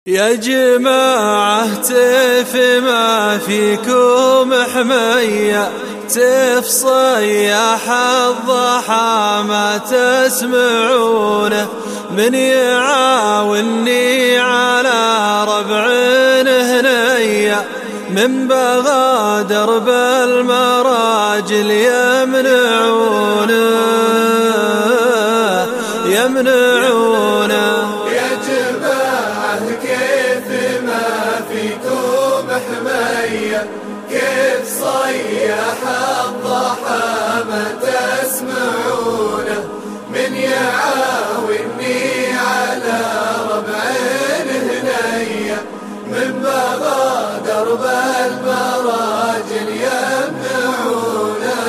يا جماعة تف ما فيكم حمية، تف صياح الضحى ما تسمعونه، من يعاوني على ربع هنية، من بغى درب المراجل يمنعونه. يا جماعة كيف ما فيكم حمية، كيف صياح الضحى ما تسمعونه، من يعاوني على ربع هنية، من بغى درب المراجل يمنعونه.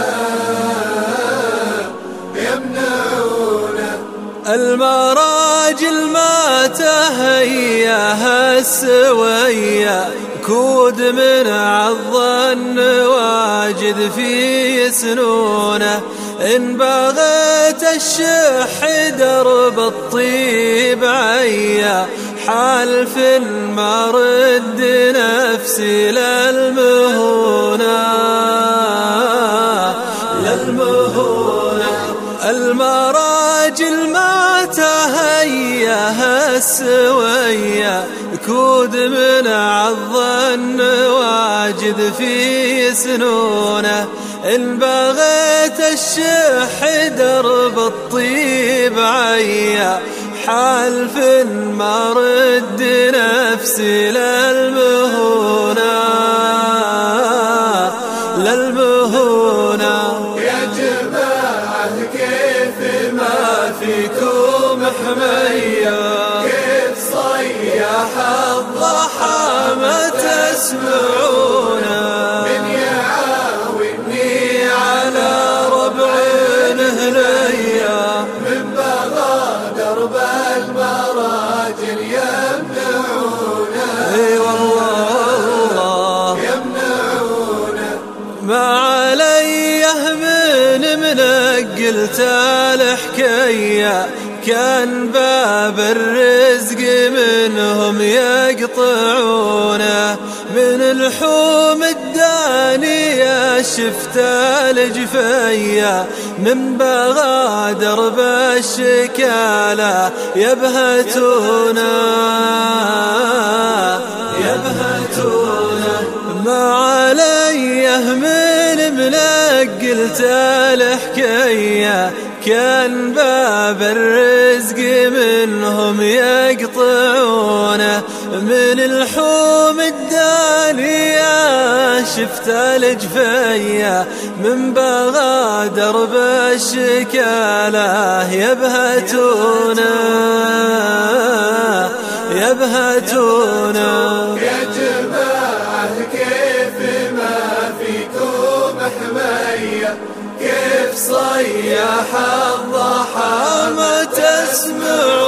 المراجل ما تهياها السوية، كود من عالظن واجد في سنونه، إن بغيت الشح درب الطيب عيا، حالف ما رد نفسي للمهونة. المراجل ما تهياها السوية، كود من عالظن واجد في سنونه، إن بغيت الشح درب الطيب عيا، حالف ما رد نفسي للمهونة. يا جماعة كيف ما فيكم حمية، كيف صياح الضحى ما تسمعونه، من يعاوني على ربع هنية، من بغى درب المراجل يمنعونه. اي والله يمنعونه. ما عليه من منقلت الحكاية، كان باب الرزق منهم يقطعونه، من الحوم الدانية شفت الجفية، من بغى درب الشكالة يبهتونه. ما عليه من منقلت الحكاية، كان باب الرزق منهم يقطعونه، من الحوم الدانية شفت الجفية، من بغى درب الشكالة يبهتونه. يا جماعة كيف ما فيكم حمية، كيف صياح الضحى ما تسمعون.